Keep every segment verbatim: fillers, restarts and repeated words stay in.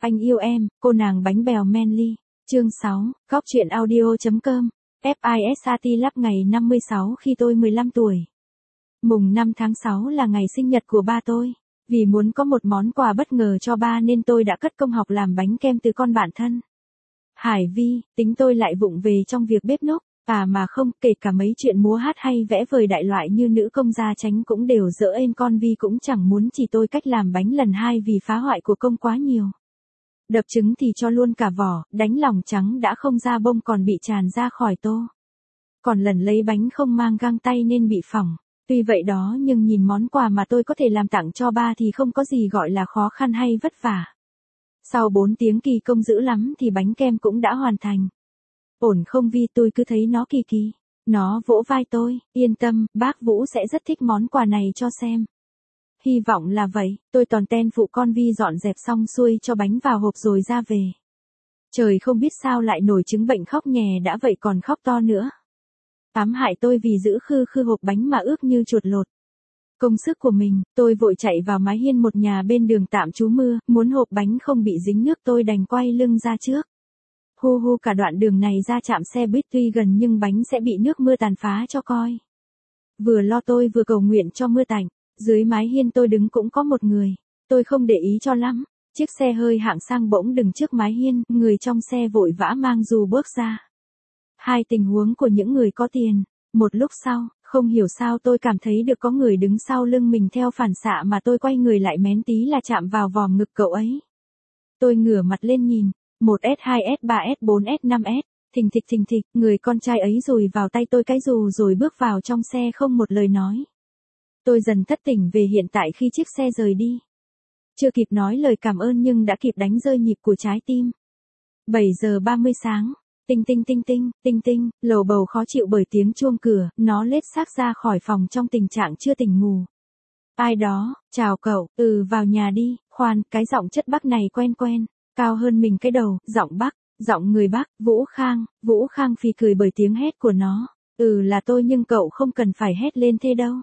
Anh yêu em, cô nàng bánh bèo Manly. Chương sáu, góc truyện audio chấm com. FISAT Lab ngày năm mươi sáu khi tôi mười lăm tuổi. Mùng năm tháng sáu là ngày sinh nhật của ba tôi. Vì muốn có một món quà bất ngờ cho ba nên tôi đã cất công học làm bánh kem từ con bạn thân. Hải Vi, tính tôi lại vụng về trong việc bếp núc. À mà không, kể cả mấy chuyện múa hát hay vẽ vời đại loại như nữ công gia chánh cũng đều dỡ êm, con Vi cũng chẳng muốn chỉ tôi cách làm bánh lần hai vì phá hoại của công quá nhiều. Đập trứng thì cho luôn cả vỏ, đánh lòng trắng đã không ra bông còn bị tràn ra khỏi tô. Còn lần lấy bánh không mang găng tay nên bị phỏng. Tuy vậy đó nhưng nhìn món quà mà tôi có thể làm tặng cho ba thì không có gì gọi là khó khăn hay vất vả. Sau bốn tiếng kỳ công dữ lắm thì bánh kem cũng đã hoàn thành. Ổn không Vi, tôi cứ thấy nó kỳ kỳ. Nó vỗ vai tôi, yên tâm, bác Vũ sẽ rất thích món quà này cho xem. Hy vọng là vậy, tôi toàn ten phụ con Vi dọn dẹp xong xuôi cho bánh vào hộp rồi ra về. Trời không biết sao lại nổi chứng bệnh khóc nhè đã vậy còn khóc to nữa. Ám hại tôi vì giữ khư khư hộp bánh mà ướt như chuột lột. Công sức của mình, tôi vội chạy vào mái hiên một nhà bên đường tạm trú mưa, muốn hộp bánh không bị dính nước tôi đành quay lưng ra trước. Hu hu cả đoạn đường này ra trạm xe buýt tuy gần nhưng bánh sẽ bị nước mưa tàn phá cho coi. Vừa lo tôi vừa cầu nguyện cho mưa tạnh, dưới mái hiên tôi đứng cũng có một người. Tôi không để ý cho lắm, chiếc xe hơi hạng sang bỗng dừng trước mái hiên, người trong xe vội vã mang dù bước ra. Hai tình huống của những người có tiền. Một lúc sau, không hiểu sao tôi cảm thấy được có người đứng sau lưng mình theo phản xạ mà tôi quay người lại mén tí là chạm vào vòm ngực cậu ấy. Tôi ngửa mặt lên nhìn. một S, hai S, ba S, bốn S, năm S, thình thịch thình thịch, người con trai ấy dùi vào tay tôi cái dù rồi bước vào trong xe không một lời nói. Tôi dần thất tỉnh về hiện tại khi chiếc xe rời đi. Chưa kịp nói lời cảm ơn nhưng đã kịp đánh rơi nhịp của trái tim. bảy giờ ba mươi sáng, tinh tinh tinh tinh, tinh tinh, lầu bầu khó chịu bởi tiếng chuông cửa, nó lết xác ra khỏi phòng trong tình trạng chưa tỉnh ngủ. Ai đó, chào cậu, ừ vào nhà đi, khoan, cái giọng chất Bắc này quen quen. Cao hơn mình cái đầu, giọng Bắc, giọng người Bắc, Vũ Khang, Vũ Khang phì cười bởi tiếng hét của nó. Ừ là tôi nhưng cậu không cần phải hét lên thế đâu.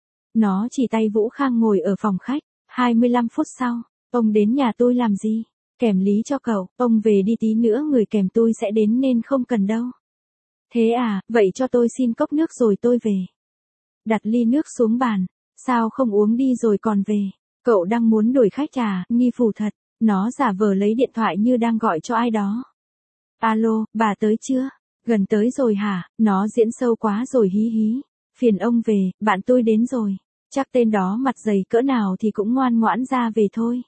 Nó chỉ tay Vũ Khang ngồi ở phòng khách. hai mươi lăm phút sau, ông đến nhà tôi làm gì? Kèm lý cho cậu, ông về đi tí nữa người kèm tôi sẽ đến nên không cần đâu. Thế à, vậy cho tôi xin cốc nước rồi tôi về. Đặt ly nước xuống bàn, sao không uống đi rồi còn về? Cậu đang muốn đuổi khách à, nghi phù thật. Nó giả vờ lấy điện thoại như đang gọi cho ai đó. Alo, bà tới chưa? Gần tới rồi hả? Nó diễn sâu quá rồi hí hí. Phiền ông về, bạn tôi đến rồi. Chắc tên đó mặt dày cỡ nào thì cũng ngoan ngoãn ra về thôi.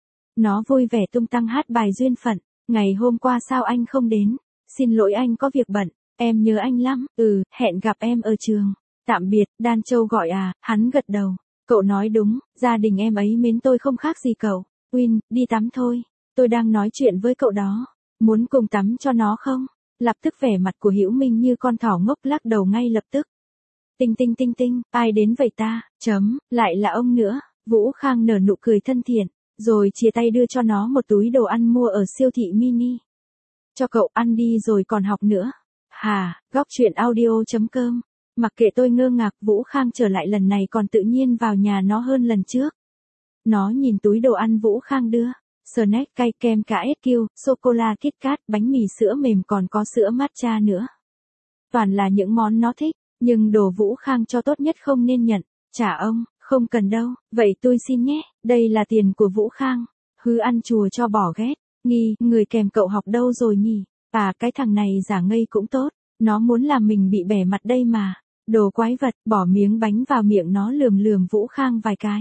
Nó vui vẻ tung tăng hát bài duyên phận. Ngày hôm qua sao anh không đến? Xin lỗi anh có việc bận. Em nhớ anh lắm. Ừ, hẹn gặp em ở trường. Tạm biệt, Đan Châu gọi à? Hắn gật đầu. Cậu nói đúng, gia đình em ấy mến tôi không khác gì cậu. Win, đi tắm thôi. Tôi đang nói chuyện với cậu đó. Muốn cùng tắm cho nó không? Lập tức vẻ mặt của Hữu Minh như con thỏ ngốc lắc đầu ngay lập tức. Tinh tinh tinh tinh, ai đến vậy ta? Chấm, lại là ông nữa. Vũ Khang nở nụ cười thân thiện, rồi chia tay đưa cho nó một túi đồ ăn mua ở siêu thị mini. Cho cậu ăn đi rồi còn học nữa. Hà, góc truyện audio chấm com. Mặc kệ tôi ngơ ngác, Vũ Khang trở lại lần này còn tự nhiên vào nhà nó hơn lần trước. Nó nhìn túi đồ ăn Vũ Khang đưa, snack cay kem cả ét quy, sô-cô-la KitKat, bánh mì sữa mềm còn có sữa matcha nữa. Toàn là những món nó thích, nhưng đồ Vũ Khang cho tốt nhất không nên nhận. Trả ông, không cần đâu, vậy tôi xin nhé, đây là tiền của Vũ Khang. Hứ ăn chùa cho bỏ ghét, nghi, người kèm cậu học đâu rồi nhỉ? À cái thằng này giả ngây cũng tốt, nó muốn làm mình bị bẻ mặt đây mà. Đồ quái vật, bỏ miếng bánh vào miệng nó lườm lườm Vũ Khang vài cái.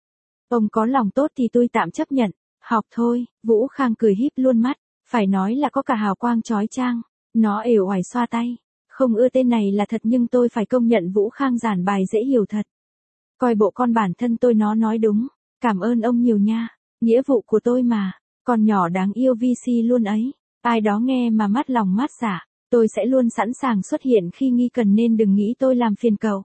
Ông có lòng tốt thì tôi tạm chấp nhận. Học thôi, Vũ Khang cười híp luôn mắt, phải nói là có cả hào quang chói chang. Nó ể oải xoa tay. Không ưa tên này là thật nhưng tôi phải công nhận Vũ Khang giảng bài dễ hiểu thật. Coi bộ con bản thân tôi nó nói đúng. Cảm ơn ông nhiều nha. Nghĩa vụ của tôi mà. Con nhỏ đáng yêu vê xê luôn ấy. Ai đó nghe mà mát lòng mát dạ. Tôi sẽ luôn sẵn sàng xuất hiện khi nghi cần nên đừng nghĩ tôi làm phiền cậu.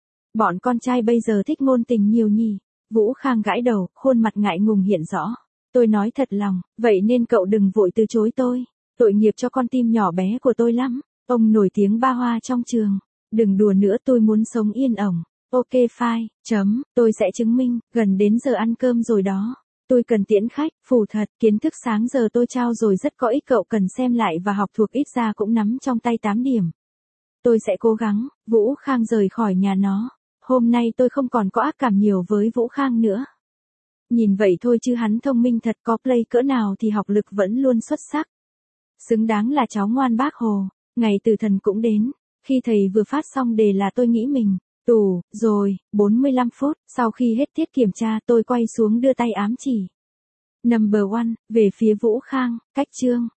Bọn con trai bây giờ thích ngôn tình nhiều nhỉ. Vũ Khang gãi đầu, khuôn mặt ngại ngùng hiện rõ. Tôi nói thật lòng, vậy nên cậu đừng vội từ chối tôi. Tội nghiệp cho con tim nhỏ bé của tôi lắm. Ông nổi tiếng ba hoa trong trường. Đừng đùa nữa, tôi muốn sống yên ổn. Ok fine, chấm, tôi sẽ chứng minh, gần đến giờ ăn cơm rồi đó. Tôi cần tiễn khách, phủ thật, kiến thức sáng giờ tôi trao rồi rất có ích, cậu cần xem lại và học thuộc, ít ra cũng nắm trong tay tám điểm. Tôi sẽ cố gắng. Vũ Khang rời khỏi nhà nó. Hôm nay tôi không còn có ác cảm nhiều với Vũ Khang nữa. Nhìn vậy thôi chứ hắn thông minh thật, có play cỡ nào thì học lực vẫn luôn xuất sắc. Xứng đáng là cháu ngoan bác Hồ. Ngày từ thần cũng đến. Khi thầy vừa phát xong đề là tôi nghĩ mình tù rồi. bốn mươi lăm phút sau khi hết tiết kiểm tra, tôi quay xuống đưa tay ám chỉ. Number one, về phía Vũ Khang, cách chương.